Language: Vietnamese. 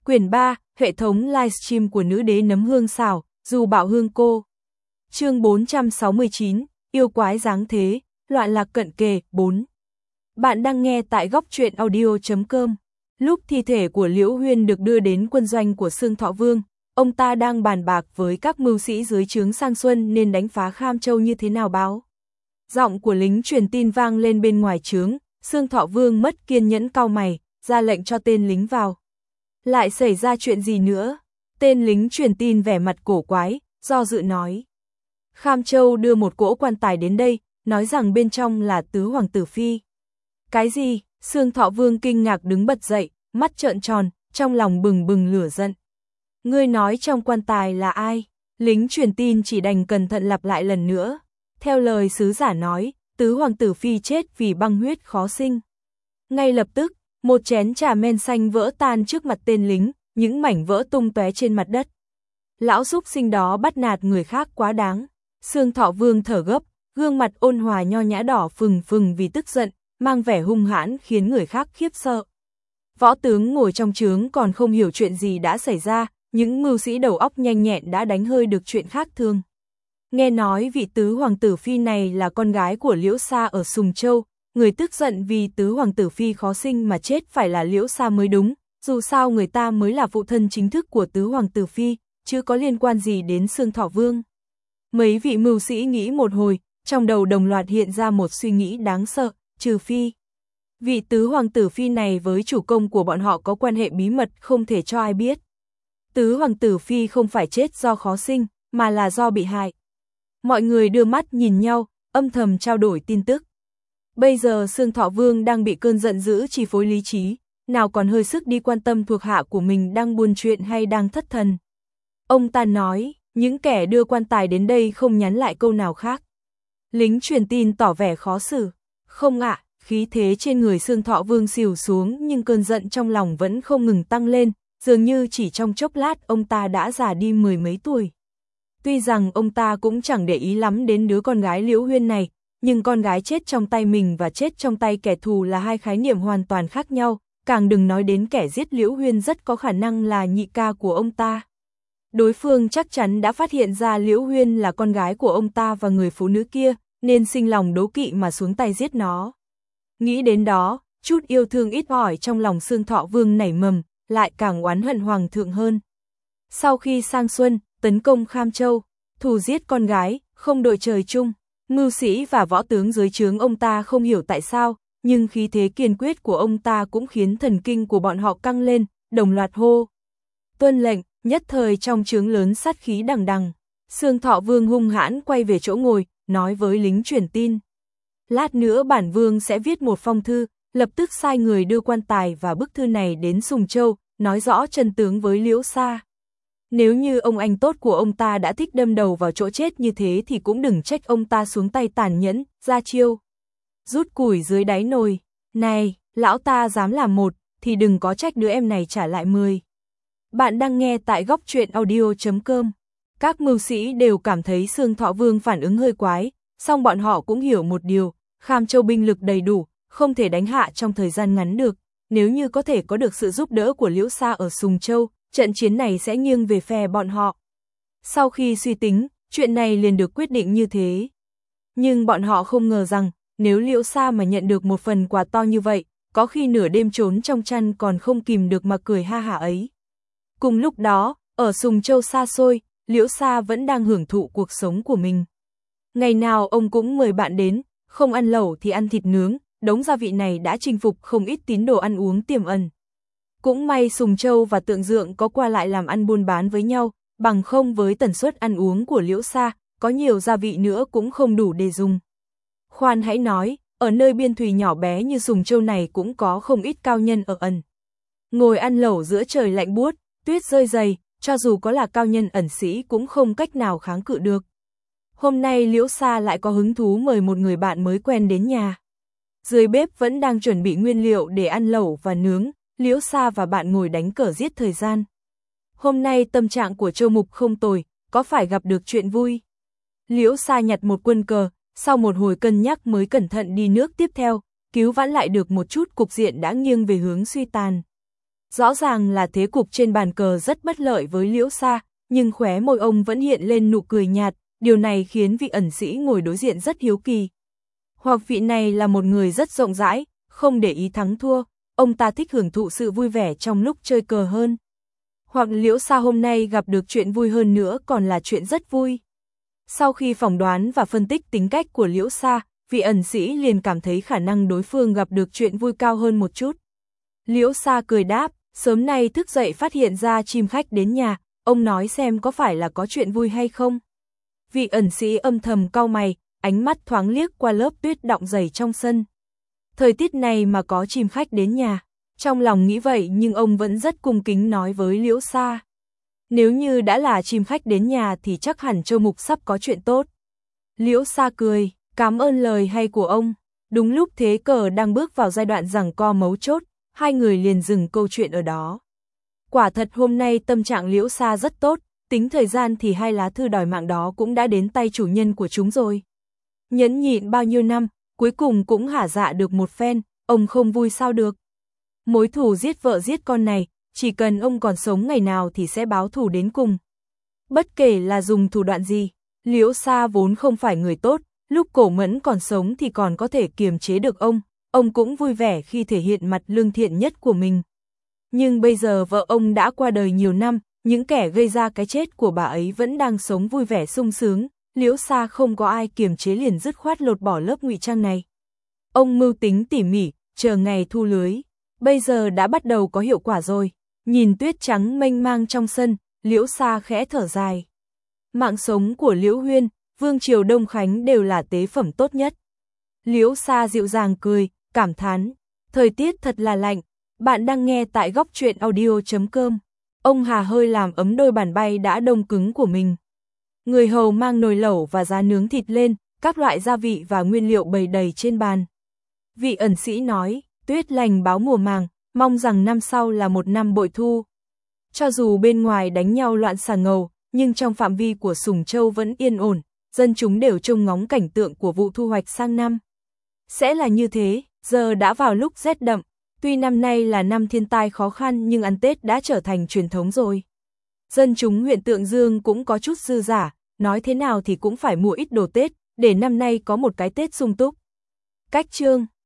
Quyển 3, hệ thống livestream của nữ đế nấm hương xào, dù bảo hương cô. Chương 469, yêu quái giáng thế, loạn lạc cận kề, 4. Bạn đang nghe tại góc truyện audio.com. Lúc thi thể của Liễu Huyên được đưa đến quân doanh của Xương Thọ Vương, ông ta đang bàn bạc với các mưu sĩ dưới trướng Sang Xuân nên đánh phá Kham Châu như thế nào báo. Giọng của lính truyền tin vang lên bên ngoài trướng, Xương Thọ Vương mất kiên nhẫn cau mày, ra lệnh cho tên lính vào. Lại xảy ra chuyện gì nữa? Tên lính truyền tin vẻ mặt cổ quái, do dự nói. Kham Châu đưa một cỗ quan tài đến đây, nói rằng bên trong là tứ hoàng tử phi. Cái gì? Xương Thọ Vương kinh ngạc đứng bật dậy, mắt trợn tròn, trong lòng bừng bừng lửa giận. Ngươi nói trong quan tài là ai? Lính truyền tin chỉ đành cẩn thận lặp lại lần nữa. Theo lời sứ giả nói, tứ hoàng tử phi chết vì băng huyết khó sinh. Ngay lập tức, một chén trà men xanh vỡ tan trước mặt tên lính, những mảnh vỡ tung tóe trên mặt đất. Lão súc sinh đó bắt nạt người khác quá đáng. Xương Thọ Vương thở gấp, gương mặt ôn hòa nho nhã đỏ phừng phừng vì tức giận, mang vẻ hung hãn khiến người khác khiếp sợ. Võ tướng ngồi trong trướng còn không hiểu chuyện gì đã xảy ra, những mưu sĩ đầu óc nhanh nhẹn đã đánh hơi được chuyện khác thường. Nghe nói vị tứ hoàng tử phi này là con gái của Liễu Sa ở Sùng Châu, người tức giận vì tứ hoàng tử phi khó sinh mà chết phải là Liễu Sa mới đúng, dù sao người ta mới là phụ thân chính thức của tứ hoàng tử phi, chứ có liên quan gì đến Xương Thọ Vương. Mấy vị mưu sĩ nghĩ một hồi, trong đầu đồng loạt hiện ra một suy nghĩ đáng sợ, trừ phi vị tứ hoàng tử phi này với chủ công của bọn họ có quan hệ bí mật không thể cho ai biết. Tứ hoàng tử phi không phải chết do khó sinh, mà là do bị hại. Mọi người đưa mắt nhìn nhau, âm thầm trao đổi tin tức. Bây giờ Xương Thọ Vương đang bị cơn giận dữ chi phối lý trí, nào còn hơi sức đi quan tâm thuộc hạ của mình đang buồn chuyện hay đang thất thần. Ông ta nói, những kẻ đưa quan tài đến đây không nhắn lại câu nào khác. Lính truyền tin tỏ vẻ khó xử. Không ạ, khí thế trên người Xương Thọ Vương xìu xuống nhưng cơn giận trong lòng vẫn không ngừng tăng lên, dường như chỉ trong chốc lát ông ta đã già đi mười mấy tuổi. Tuy rằng ông ta cũng chẳng để ý lắm đến đứa con gái Liễu Huyên này, nhưng con gái chết trong tay mình và chết trong tay kẻ thù là hai khái niệm hoàn toàn khác nhau, càng đừng nói đến kẻ giết Liễu Huyên rất có khả năng là nhị ca của ông ta. Đối phương chắc chắn đã phát hiện ra Liễu Huyên là con gái của ông ta và người phụ nữ kia, nên sinh lòng đố kỵ mà xuống tay giết nó. Nghĩ đến đó, chút yêu thương ít ỏi trong lòng Xương Thọ Vương nảy mầm, lại càng oán hận hoàng thượng hơn. Sau khi Sang Xuân tấn công Kham Châu, thù giết con gái, không đội trời chung, mưu sĩ và võ tướng dưới trướng ông ta không hiểu tại sao, nhưng khí thế kiên quyết của ông ta cũng khiến thần kinh của bọn họ căng lên, đồng loạt hô. Tuân lệnh, nhất thời trong trướng lớn sát khí đằng đằng. Xương Thọ Vương hung hãn quay về chỗ ngồi, nói với lính truyền tin. Lát nữa bản vương sẽ viết một phong thư, lập tức sai người đưa quan tài và bức thư này đến Sùng Châu, nói rõ chân tướng với Liễu Sa. Nếu như ông anh tốt của ông ta đã thích đâm đầu vào chỗ chết như thế thì cũng đừng trách ông ta xuống tay tàn nhẫn, ra chiêu. Rút củi dưới đáy nồi. Này, lão ta dám làm một, thì đừng có trách đứa em này trả lại 10. Bạn đang nghe tại góc truyện audio.com. Các mưu sĩ đều cảm thấy Xương Thọ Vương phản ứng hơi quái, song bọn họ cũng hiểu một điều, Kham Châu binh lực đầy đủ, không thể đánh hạ trong thời gian ngắn được, nếu như có thể có được sự giúp đỡ của Liễu Sa ở Sùng Châu, trận chiến này sẽ nghiêng về phe bọn họ. Sau khi suy tính, chuyện này liền được quyết định như thế. Nhưng bọn họ không ngờ rằng, nếu Liễu Sa mà nhận được một phần quà to như vậy, có khi nửa đêm trốn trong chăn còn không kìm được mà cười ha hả ấy. Cùng lúc đó, ở Sùng Châu xa xôi, Liễu Sa vẫn đang hưởng thụ cuộc sống của mình. Ngày nào ông cũng mời bạn đến, không ăn lẩu thì ăn thịt nướng, đống gia vị này đã chinh phục không ít tín đồ ăn uống tiềm ẩn. Cũng may Sùng Châu và Tượng Dượng có qua lại làm ăn buôn bán với nhau, bằng không với tần suất ăn uống của Liễu Sa, có nhiều gia vị nữa cũng không đủ để dùng. Khoan hãy nói, ở nơi biên thùy nhỏ bé như Sùng Châu này cũng có không ít cao nhân ở ẩn. Ngồi ăn lẩu giữa trời lạnh buốt, tuyết rơi dày, cho dù có là cao nhân ẩn sĩ cũng không cách nào kháng cự được. Hôm nay Liễu Sa lại có hứng thú mời một người bạn mới quen đến nhà. Dưới bếp vẫn đang chuẩn bị nguyên liệu để ăn lẩu và nướng, Liễu Sa và bạn ngồi đánh cờ giết thời gian. Hôm nay tâm trạng của Châu Mục không tồi, có phải gặp được chuyện vui. Liễu Sa nhặt một quân cờ, sau một hồi cân nhắc mới cẩn thận đi nước tiếp theo, cứu vãn lại được một chút cục diện đã nghiêng về hướng suy tàn. Rõ ràng là thế cục trên bàn cờ rất bất lợi với Liễu Sa, nhưng khóe môi ông vẫn hiện lên nụ cười nhạt, điều này khiến vị ẩn sĩ ngồi đối diện rất hiếu kỳ. Hoặc vị này là một người rất rộng rãi, không để ý thắng thua, ông ta thích hưởng thụ sự vui vẻ trong lúc chơi cờ hơn. Hoặc Liễu Sa hôm nay gặp được chuyện vui hơn nữa còn là chuyện rất vui. Sau khi phỏng đoán và phân tích tính cách của Liễu Sa, vị ẩn sĩ liền cảm thấy khả năng đối phương gặp được chuyện vui cao hơn một chút. Liễu Sa cười đáp, sớm nay thức dậy phát hiện ra chim khách đến nhà, ông nói xem có phải là có chuyện vui hay không. Vị ẩn sĩ âm thầm cau mày, ánh mắt thoáng liếc qua lớp tuyết đọng dày trong sân. Thời tiết này mà có chim khách đến nhà, trong lòng nghĩ vậy nhưng ông vẫn rất cung kính nói với Liễu Sa. Nếu như đã là chim khách đến nhà thì chắc hẳn Châu Mục sắp có chuyện tốt. Liễu Sa cười, cảm ơn lời hay của ông. Đúng lúc thế cờ đang bước vào giai đoạn giằng co mấu chốt, hai người liền dừng câu chuyện ở đó. Quả thật hôm nay tâm trạng Liễu Sa rất tốt, tính thời gian thì hai lá thư đòi mạng đó cũng đã đến tay chủ nhân của chúng rồi. Nhẫn nhịn bao nhiêu năm, cuối cùng cũng hả dạ được một phen, ông không vui sao được. Mối thù giết vợ giết con này, chỉ cần ông còn sống ngày nào thì sẽ báo thù đến cùng. Bất kể là dùng thủ đoạn gì, Liễu Sa vốn không phải người tốt, lúc Cổ Mẫn còn sống thì còn có thể kiềm chế được ông cũng vui vẻ khi thể hiện mặt lương thiện nhất của mình. Nhưng bây giờ vợ ông đã qua đời nhiều năm, những kẻ gây ra cái chết của bà ấy vẫn đang sống vui vẻ sung sướng, Liễu Sa không có ai kiềm chế liền dứt khoát lột bỏ lớp ngụy trang này. Ông mưu tính tỉ mỉ, chờ ngày thu lưới, bây giờ đã bắt đầu có hiệu quả rồi. Nhìn tuyết trắng mênh mang trong sân, Liễu Sa khẽ thở dài. Mạng sống của Liễu Huyên, Vương Triều Đông Khánh đều là tế phẩm tốt nhất. Liễu Sa dịu dàng cười, cảm thán. Thời tiết thật là lạnh. Bạn đang nghe tại góc truyện audio.com. Ông Hà hơi làm ấm đôi bàn bay đã đông cứng của mình. Người hầu mang nồi lẩu và giá nướng thịt lên, các loại gia vị và nguyên liệu bày đầy trên bàn. Vị ẩn sĩ nói, tuyết lành báo mùa màng, mong rằng năm sau là một năm bội thu. Cho dù bên ngoài đánh nhau loạn xà ngầu, nhưng trong phạm vi của Sùng Châu vẫn yên ổn, dân chúng đều trông ngóng cảnh tượng của vụ thu hoạch sang năm. Sẽ là như thế, giờ đã vào lúc rét đậm, tuy năm nay là năm thiên tai khó khăn nhưng ăn Tết đã trở thành truyền thống rồi. Dân chúng huyện Tượng Dương cũng có chút dư giả, nói thế nào thì cũng phải mua ít đồ Tết, để năm nay có một cái Tết sung túc. Cách chương